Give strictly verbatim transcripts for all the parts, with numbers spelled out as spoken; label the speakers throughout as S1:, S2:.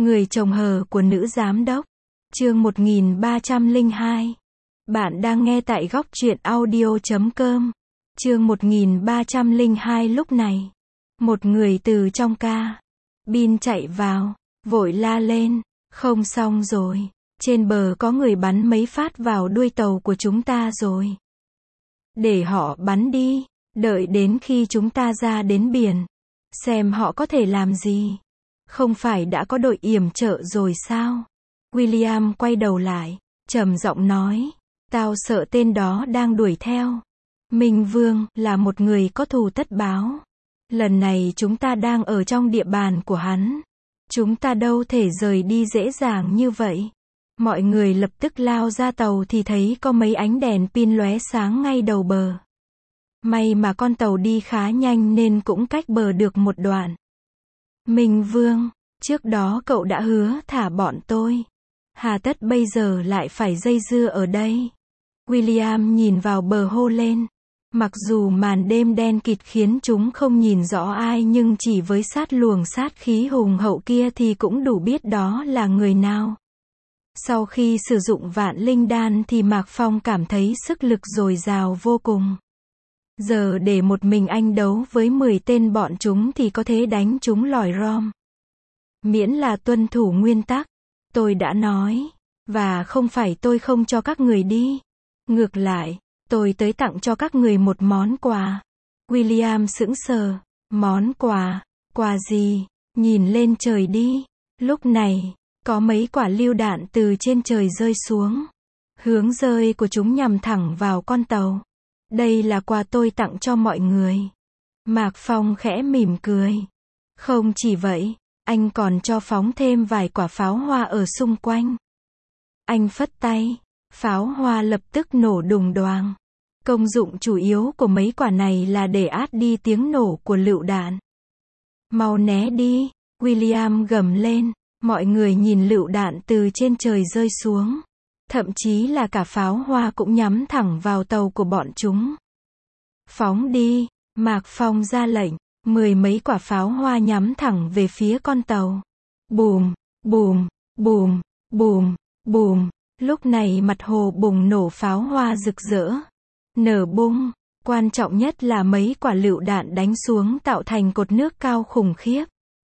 S1: Người chồng hờ của nữ giám đốc. Chương một nghìn ba trăm lẻ hai. Bạn đang nghe tại góc truyện audio chấm com. Chương một nghìn ba trăm lẻ hai. Lúc này, một người từ trong ca bin chạy vào, vội la lên, không xong rồi, trên bờ có người bắn mấy phát vào đuôi tàu của chúng ta rồi. Để họ bắn đi, đợi đến khi chúng ta ra đến biển, xem họ có thể làm gì. Không phải đã có đội yểm trợ rồi sao? William quay đầu lại, trầm giọng nói, tao sợ tên đó đang đuổi theo. Minh Vương là một người có thù tất báo. Lần này chúng ta đang ở trong địa bàn của hắn. Chúng ta đâu thể rời đi dễ dàng như vậy. Mọi người lập tức lao ra tàu thì thấy có mấy ánh đèn pin lóe sáng ngay đầu bờ. May mà con tàu đi khá nhanh nên cũng cách bờ được một đoạn. Minh Vương, trước đó cậu đã hứa thả bọn tôi. Hà tất bây giờ lại phải dây dưa ở đây? William nhìn vào bờ hô lên. Mặc dù màn đêm đen kịt khiến chúng không nhìn rõ ai nhưng chỉ với sát luồng sát khí hùng hậu kia thì cũng đủ biết đó là người nào. Sau khi sử dụng vạn linh đan thì Mạc Phong cảm thấy sức lực dồi dào vô cùng. Giờ để một mình anh đấu với mười tên bọn chúng thì có thể đánh chúng lòi rom. Miễn là tuân thủ nguyên tắc, tôi đã nói, và không phải tôi không cho các người đi. Ngược lại, tôi tới tặng cho các người một món quà. William sững sờ, món quà, quà gì? Nhìn lên trời đi. Lúc này, có mấy quả lựu đạn từ trên trời rơi xuống. Hướng rơi của chúng nhằm thẳng vào con tàu. Đây là quà tôi tặng cho mọi người. Mạc Phong khẽ mỉm cười. Không chỉ vậy, anh còn cho phóng thêm vài quả pháo hoa ở xung quanh. Anh phất tay, pháo hoa lập tức nổ đùng đoàng. Công dụng chủ yếu của mấy quả này là để át đi tiếng nổ của lựu đạn. Mau né đi, William gầm lên. Mọi người nhìn lựu đạn từ trên trời rơi xuống. Thậm chí là cả pháo hoa cũng nhắm thẳng vào tàu của bọn chúng. Phóng đi, Mạc Phong ra lệnh. Mười mấy quả pháo hoa nhắm thẳng về phía con tàu. Bùm, bùm, bùm, bùm, bùm. Lúc này mặt hồ bùng nổ pháo hoa rực rỡ. Nở bung. Quan trọng nhất là mấy quả lựu đạn đánh xuống tạo thành cột nước cao khủng khiếp.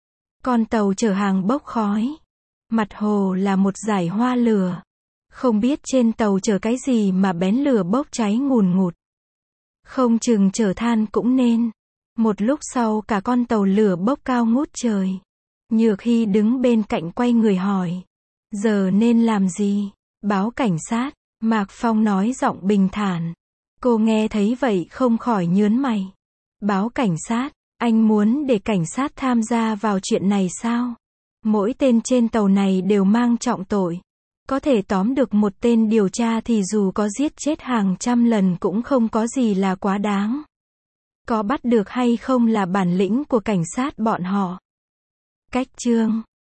S1: Con tàu chở hàng bốc khói. Mặt hồ là một dải hoa lửa. Không biết trên tàu chở cái gì mà bén lửa bốc cháy ngùn ngụt. Không chừng chở than cũng nên. Một lúc sau cả con tàu lửa bốc cao ngút trời. Nhược Hy đứng bên cạnh quay người hỏi. Giờ nên làm gì? Báo cảnh sát, Mạc Phong nói giọng bình thản. Cô nghe thấy vậy không khỏi nhớn mày. Báo cảnh sát, anh muốn để cảnh sát tham gia vào chuyện này sao? Mỗi tên trên tàu này đều mang trọng tội. Có thể tóm được một tên điều tra thì dù có giết chết hàng trăm lần cũng không có gì là quá đáng. Có bắt được hay không là bản lĩnh của cảnh sát bọn họ. Cách chương